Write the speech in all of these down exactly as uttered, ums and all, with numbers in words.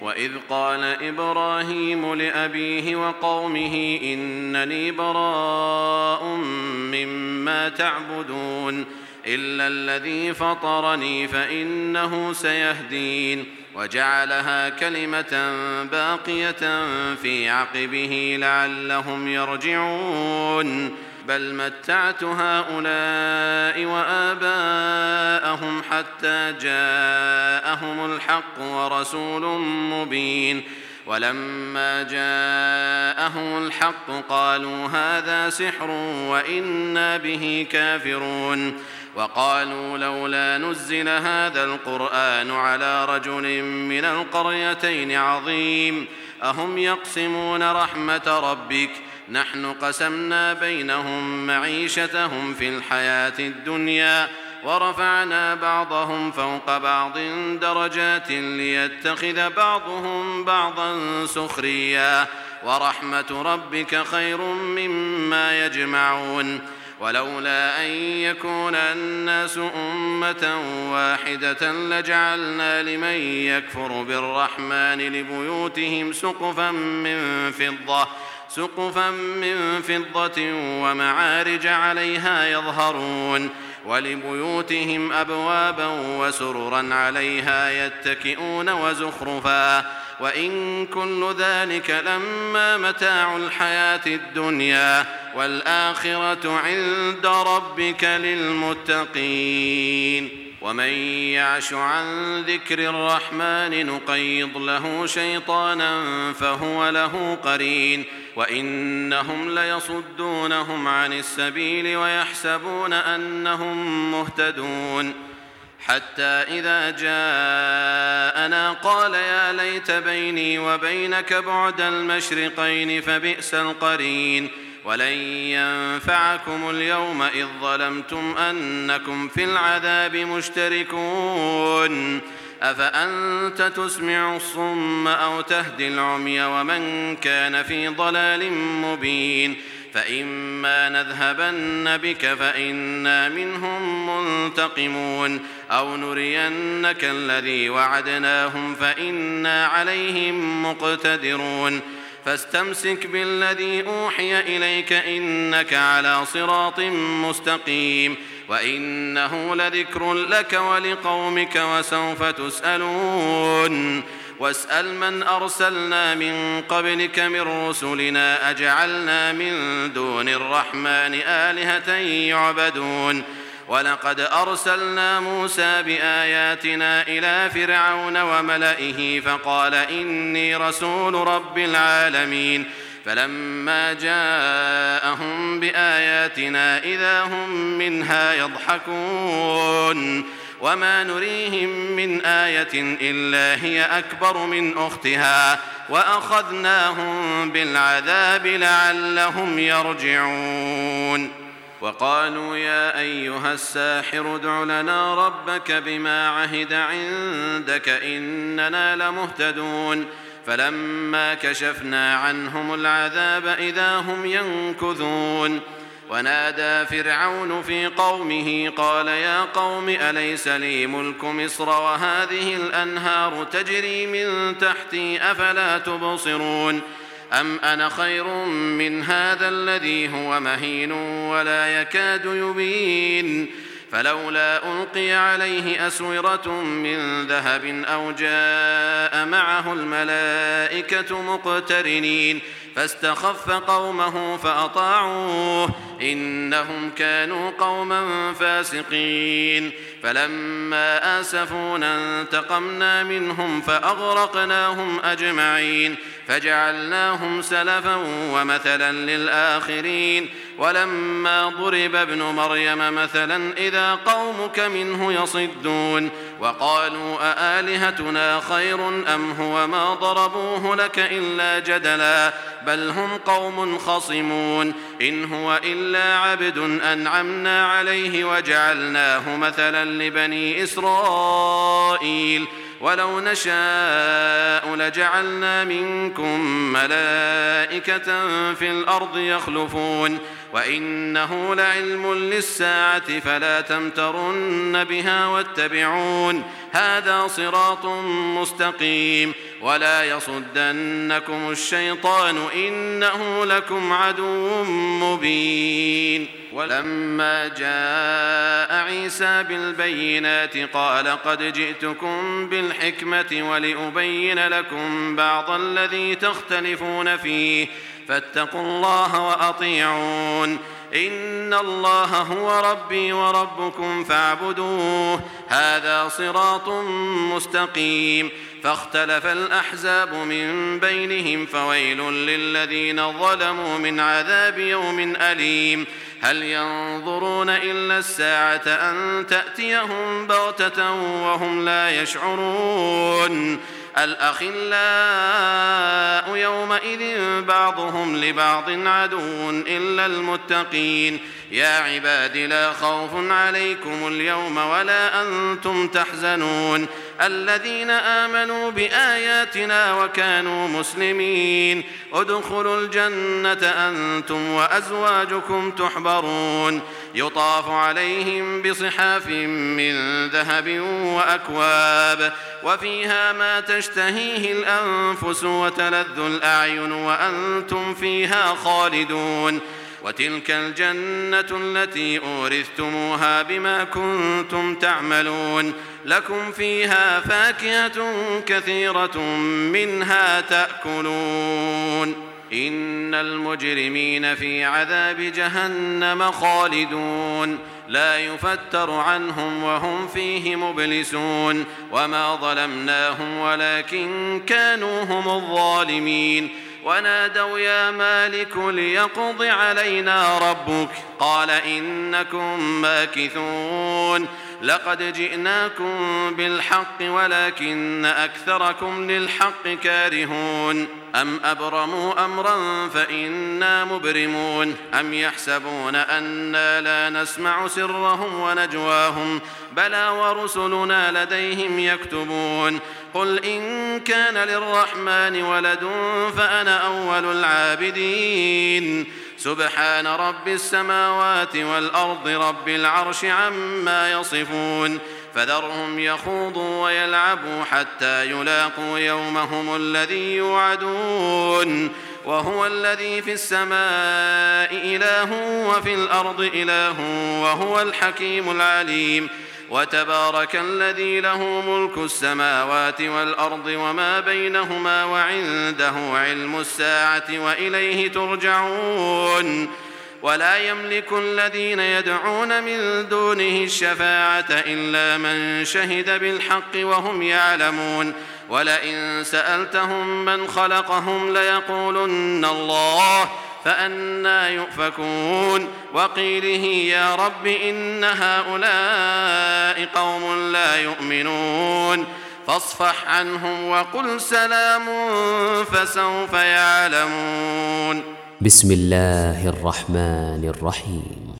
وإذ قال إبراهيم لأبيه وقومه إنني براء مما تعبدون إلا الذي فطرني فإنه سيهدين وجعلها كلمة باقية في عقبه لعلهم يرجعون بل متعت هؤلاء وآباءهم حتى جاءهم الحق ورسول مبين ولما جاءهم الحق قالوا هذا سحر وإنا به كافرون وقالوا لولا نزل هذا القرآن على رجل من القريتين عظيم أهم يقسمون رحمة ربك نحن قسمنا بينهم معيشتهم في الحياة الدنيا ورفعنا بعضهم فوق بعض درجات ليتخذ بعضهم بعضا سخريا ورحمة ربك خير مما يجمعون ولولا أن يكون الناس أمة واحدة لجعلنا لمن يكفر بالرحمن لبيوتهم سقفا من فضة سقفا من فضة ومعارج عليها يظهرون ولبيوتهم أبوابا وسررا عليها يتكئون وزخرفا وإن كل ذلك لما متاع الحياة الدنيا والآخرة عند ربك للمتقين ومن يعش عن ذكر الرحمن نقيض له شيطانا فهو له قرين وإنهم ليصدونهم عن السبيل ويحسبون أنهم مهتدون حتى إذا جاءنا قال يا ليت بيني وبينك بعد المشرقين فبئس القرين ولن ينفعكم اليوم إذ ظلمتم أنكم في العذاب مشتركون أفأنت تسمع الصم أو تهدي العمي ومن كان في ضلال مبين فإما نذهبن بك فإنا منهم منتقمون أو نرينك الذي وعدناهم فإنا عليهم مقتدرون فاستمسك بالذي أوحي إليك إنك على صراط مستقيم وإنه لذكر لك ولقومك وسوف تسألون واسأل من أرسلنا من قبلك من رسلنا أجعلنا من دون الرحمن آلهة يعبدون ولقد أرسلنا موسى بآياتنا إلى فرعون وملئه فقال إني رسول رب العالمين فلما جاءهم بآياتنا إذا هم منها يضحكون وما نريهم من آية إلا هي أكبر من أختها وأخذناهم بالعذاب لعلهم يرجعون وقالوا يا أيها الساحر ادع لنا ربك بما عهد عندك إننا لمهتدون فلما كشفنا عنهم العذاب إذا هم ينكثون ونادى فرعون في قومه قال يا قوم أليس لي ملك مصر وهذه الأنهار تجري من تحتي أفلا تبصرون أم أنا خير من هذا الذي هو مهين ولا يكاد يبين فلولا ألقي عليه أسورة من ذهب أو جاء معه الملائكة مقترنين فاستخف قومه فأطاعوه إنهم كانوا قوما فاسقين فلما آسفونا انتقمنا منهم فأغرقناهم أجمعين فجعلناهم سلفا ومثلا للآخرين ولما ضرب ابن مريم مثلا إذا قومك منه يصدون وقالوا أآلهتنا خير أم هو ما ضربوه لك إلا جدلا بل هم قوم خصمون إن هو إلا عبد أنعمنا عليه وجعلناه مثلا لبني إسرائيل ولو نشاء لجعلنا منكم ملائكة في الأرض يخلفون وإنه لعلم للساعة فلا تمترن بها واتبعون هذا صراط مستقيم ولا يصدنكم الشيطان إنه لكم عدو مبين. ولما جاء عيسى بالبينات قال قد جئتكم بالحكمة ولأبين لكم بعض الذي تختلفون فيه فاتقوا الله وأطيعون إن الله هو ربي وربكم فاعبدوه هذا صراط مستقيم. فاختلف الأحزاب من بينهم فويل للذين ظلموا من عذاب يوم أليم. هل ينظرون إلا الساعة أن تأتيهم بغتة وهم لا يشعرون الأخلاء يومئذ بعضهم لبعض عدو إلا المتقين. يا عباد لا خوف عليكم اليوم ولا أنتم تحزنون الذين آمنوا بآياتنا وكانوا مسلمين ادخلوا الجنة أنتم وأزواجكم تحبرون يطاف عليهم بصحاف من ذهب وأكواب وفيها ما تشتهيه الأنفس وتلذ الأعين وأنتم فيها خالدون وتلك الجنة التي أورثتموها بما كنتم تعملون لكم فيها فاكهة كثيرة منها تأكلون إن المجرمين في عذاب جهنم خالدون لا يفتر عنهم وهم فيه مبلسون وما ظلمناهم ولكن كانوا هم الظالمين. ونادوا يا مالك ليقض علينا ربك قال إنكم ماكثون لقد جئناكم بالحق ولكن أكثركم للحق كارهون أم أبرموا أمرا فإنا مبرمون أم يحسبون أنا لا نسمع سرهم ونجواهم بلى ورسلنا لديهم يكتبون قل إن كان للرحمن ولد فأنا أول العابدين سبحان رب السماوات والأرض رب العرش عما يصفون فذرهم يخوضوا ويلعبوا حتى يلاقوا يومهم الذي يوعدون وهو الذي في السماء إله وفي الأرض إله وهو الحكيم العليم. وتبارك الذي له ملك السماوات والأرض وما بينهما وعنده علم الساعة وإليه ترجعون. ولا يملك الذين يدعون من دونه الشفاعة إلا من شهد بالحق وهم يعلمون ولئن سألتهم من خلقهم ليقولن الله فأنى يؤفكون وقيله يا رب إن هؤلاء قوم لا يؤمنون فاصفح عنهم وقل سلام فسوف يعلمون. بسم الله الرحمن الرحيم.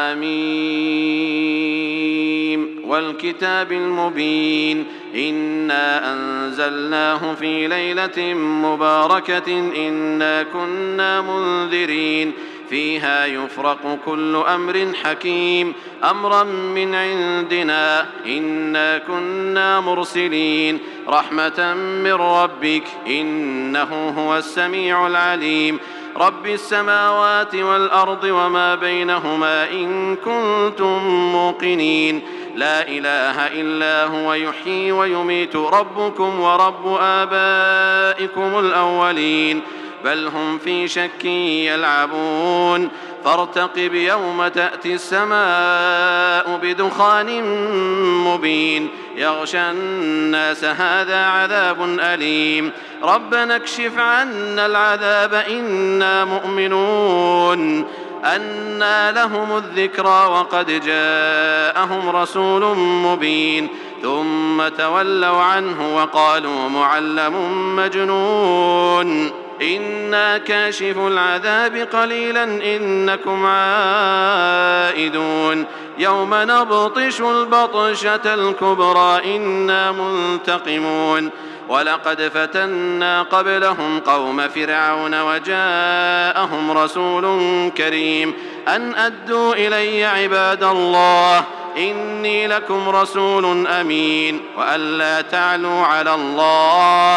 حميم والكتاب المبين إنا أنزلناه في ليلة مباركة إنا كنا منذرين فيها يفرق كل أمر حكيم أمرا من عندنا إنا كنا مرسلين رحمة من ربك إنه هو السميع العليم. رب السماوات والأرض وما بينهما إن كنتم موقنين لا إله إلا هو يحيي ويميت ربكم ورب آبائكم الأولين بل هم في شك يلعبون فارتقب يوم تأتي السماء بدخان مبين يغشى الناس هذا عذاب أليم ربنا اكشف عنا العذاب إنا مؤمنون أنى لهم الذكرى وقد جاءهم رسول مبين ثم تولوا عنه وقالوا معلم مجنون إنا كاشف العذاب قليلا إنكم عائدون يوم نبطش البطشة الكبرى إنا منتقمون ولقد فتنا قبلهم قوم فرعون وجاءهم رسول كريم أن أدوا إلي عباد الله إني لكم رسول أمين وأن لا تعلوا على الله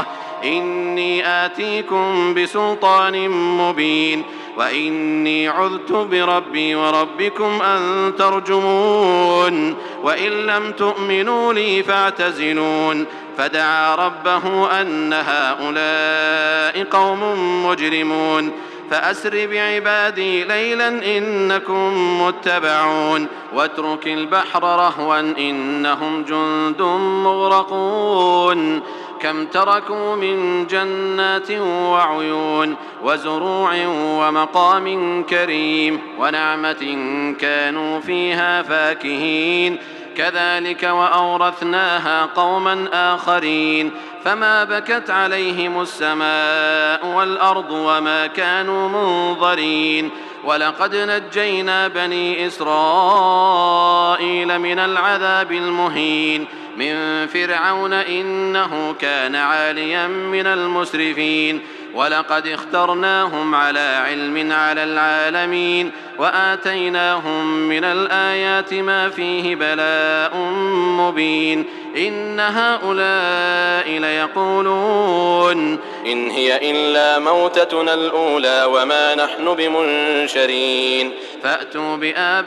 إني آتيكم بسلطان مبين وإني عذت بربي وربكم أن ترجمون وإن لم تؤمنوا لي فاعتزلون فدعا ربه أن هؤلاء قوم مجرمون فأسر بعبادي ليلا إنكم متبعون واترك البحر رهوا إنهم جند مغرقون كم تركوا من جنات وعيون وزروع ومقام كريم ونعمة كانوا فيها فاكهين كذلك وأورثناها قوما آخرين فما بكت عليهم السماء والأرض وما كانوا منظرين ولقد نجينا بني إسرائيل من العذاب المهين من فرعون إنه كان عاليا من المسرفين ولقد اخترناهم على علم على العالمين وآتيناهم من الآيات ما فيه بلاء مبين إن هؤلاء ليقولون إن هي إلا موتتنا الأولى وما نحن بمنشرين فأتوا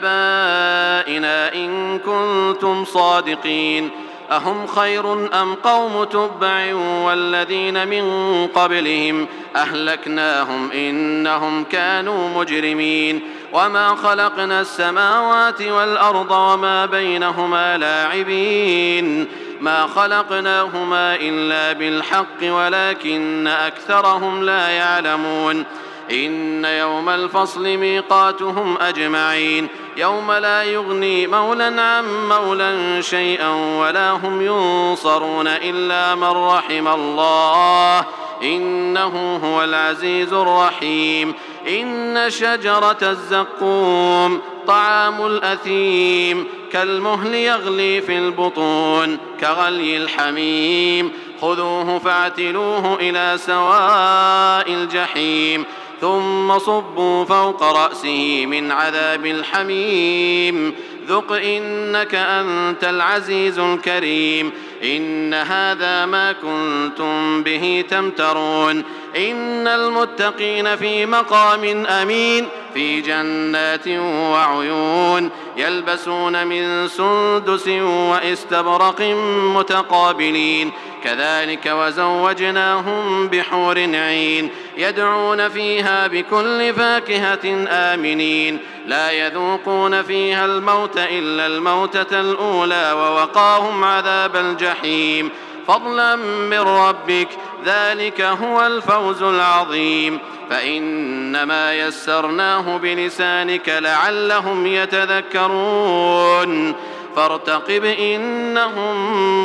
بآبائنا إن كنتم صادقين أهم خير أم قوم تبع والذين من قبلهم أهلكناهم إنهم كانوا مجرمين وما خلقنا السماوات والأرض وما بينهما لاعبين ما خلقناهما إلا بالحق ولكن أكثرهم لا يعلمون إن يوم الفصل ميقاتهم أجمعين يوم لا يغني مولا عن مولا شيئا ولا هم ينصرون إلا من رحم الله إنه هو العزيز الرحيم إن شجرة الزقوم طعام الأثيم كالمهل يغلي في البطون كغلي الحميم خذوه فاعتلوه إلى سواء الجحيم ثم صبوا فوق رأسه من عذاب الحميم ذق إنك أنت العزيز الكريم إن هذا ما كنتم به تمترون إن المتقين في مقام أمين في جنات وعيون يلبسون من سندس واستبرق متقابلين كذلك وزوجناهم بحور عين يدعون فيها بكل فاكهة آمنين لا يذوقون فيها الموت إلا الموتة الأولى ووقاهم عذاب الجحيم فضلا من ربك ذلك هو الفوز العظيم فإنما يسرناه بلسانك لعلهم يتذكرون فارتقب إنهم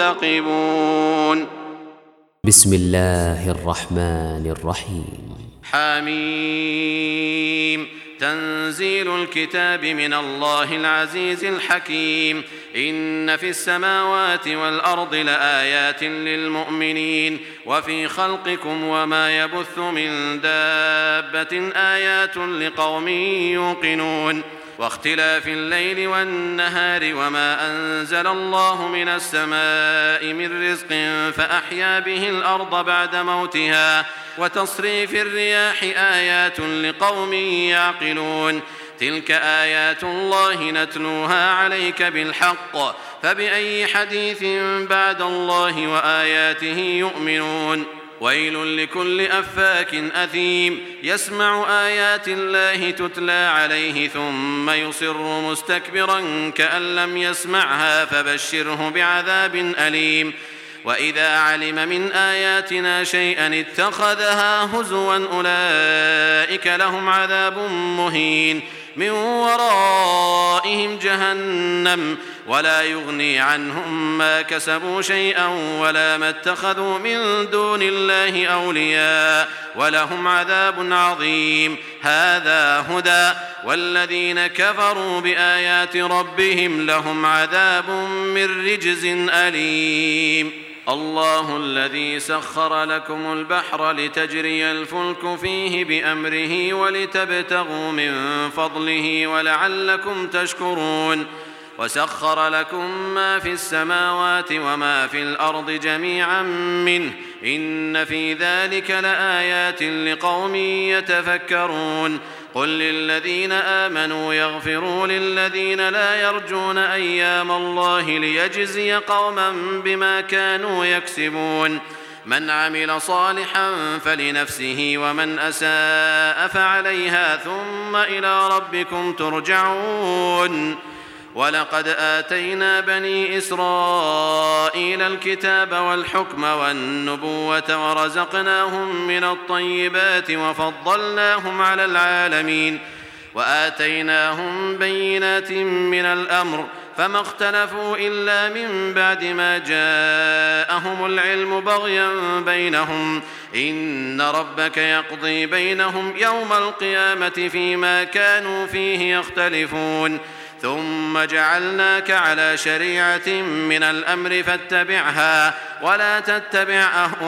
مرتقبون بسم الله الرحمن الرحيم حميم تنزيل الكتاب من الله العزيز الحكيم إن في السماوات والأرض لآيات للمؤمنين وفي خلقكم وما يبث من دابة آيات لقوم يوقنون واختلاف الليل والنهار وما أنزل الله من السماء من رزق فأحيا به الأرض بعد موتها وتصريف الرياح آيات لقوم يعقلون تلك آيات الله نتلوها عليك بالحق فبأي حديث بعد الله وآياته يؤمنون ويل لكل أفاك أثيم يسمع آيات الله تتلى عليه ثم يصر مستكبرا كأن لم يسمعها فبشره بعذاب أليم وإذا علم من آياتنا شيئا اتخذها هزوا أولئك لهم عذاب مهين من ورائهم جهنم ولا يغني عنهم ما كسبوا شيئا ولا ما اتخذوا من دون الله أولياء ولهم عذاب عظيم هذا هدى والذين كفروا بآيات ربهم لهم عذاب من رجز أليم الله الذي سخر لكم البحر لتجري الفلك فيه بأمره ولتبتغوا من فضله ولعلكم تشكرون وسخر لكم ما في السماوات وما في الأرض جميعا منه إن في ذلك لآيات لقوم يتفكرون قل للذين آمنوا يغفروا للذين لا يرجون أيام الله ليجزي قوما بما كانوا يكسبون من عمل صالحا فلنفسه ومن أساء فعليها ثم إلى ربكم ترجعون ولقد آتينا بني إسرائيل الكتاب والحكم والنبوة ورزقناهم من الطيبات وفضلناهم على العالمين وآتيناهم بينات من الأمر فما اختلفوا إلا من بعد ما جاءهم العلم بغيا بينهم إن ربك يقضي بينهم يوم القيامة فيما كانوا فيه يختلفون ثم جعلناك على شريعة من الأمر فاتبعها ولا تتبع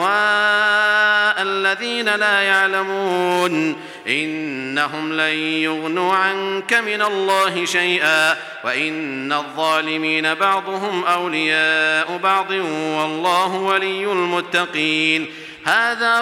أهواء الذين لا يعلمون إنهم لن يغنوا عنك من الله شيئا وإن الظالمين بعضهم أولياء بعض والله ولي المتقين هذا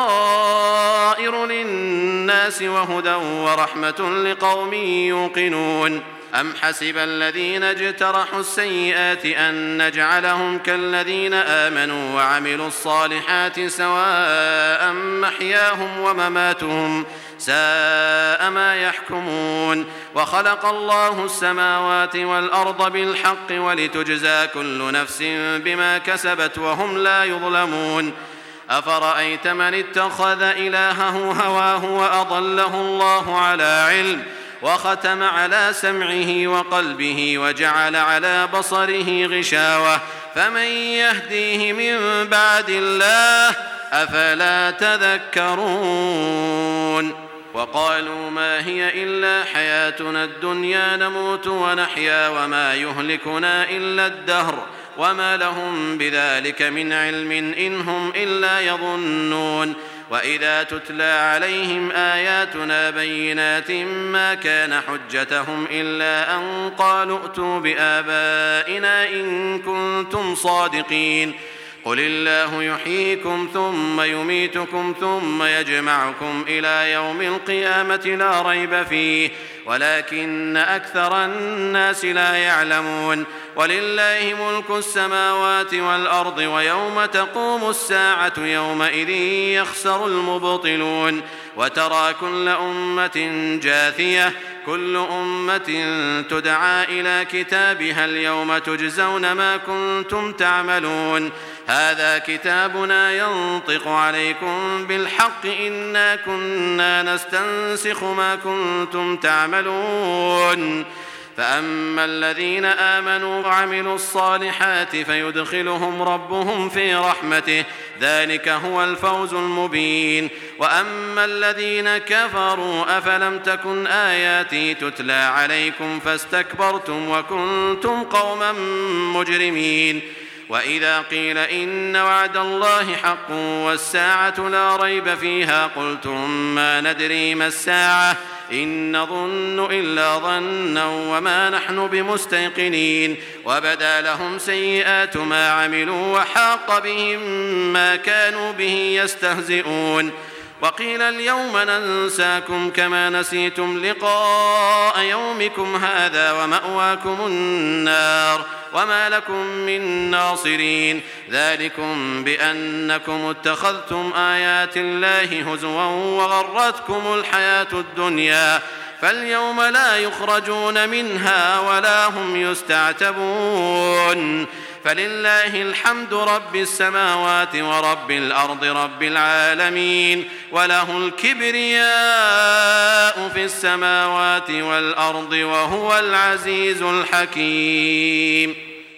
بصائر للناس وهدى ورحمة لقوم يوقنون أم حسب الذين اجترحوا السيئات أن نجعلهم كالذين آمنوا وعملوا الصالحات سواء محياهم ومماتهم ساء ما يحكمون وخلق الله السماوات والأرض بالحق ولتجزى كل نفس بما كسبت وهم لا يظلمون أفرأيت من اتخذ إلهه هواه وأضله الله على علم وختم على سمعه وقلبه وجعل على بصره غشاوة فمن يهديه من بعد الله أفلا تذكرون وقالوا ما هي إلا حياتنا الدنيا نموت ونحيا وما يهلكنا إلا الدهر وما لهم بذلك من علم إن هم إلا يظنون وإذا تتلى عليهم آياتنا بينات ما كان حجتهم إلا أن قالوا ائتوا بآبائنا إن كنتم صادقين قل الله يحييكم ثم يميتكم ثم يجمعكم إلى يوم القيامة لا ريب فيه ولكن أكثر الناس لا يعلمون ولله ملك السماوات والأرض ويوم تقوم الساعة يومئذ يخسر المبطلون وترى كل أمة جاثية كل أمة تدعى إلى كتابها اليوم تجزون ما كنتم تعملون هذا كتابنا ينطق عليكم بالحق إنا كنا نستنسخ ما كنتم تعملون فأما الذين آمنوا وعملوا الصالحات فيدخلهم ربهم في رحمته ذلك هو الفوز المبين وأما الذين كفروا أفلم تكن آياتي تتلى عليكم فاستكبرتم وكنتم قوما مجرمين وإذا قيل إن وعد الله حق والساعة لا ريب فيها قلتم ما ندري ما الساعة إن نظن إلا ظنا وما نحن بمستيقنين وبدا لهم سيئات ما عملوا وحاق بهم ما كانوا به يستهزئون وقيل اليوم ننساكم كما نسيتم لقاء يومكم هذا ومأواكم النار وما لكم من ناصرين ذلكم بأنكم اتخذتم آيات الله هزوا وغرتكم الحياة الدنيا فاليوم لا يخرجون منها ولا هم يستعتبون فلله الحمد رب السماوات ورب الأرض رب العالمين وله الكبرياء في السماوات والأرض وهو العزيز الحكيم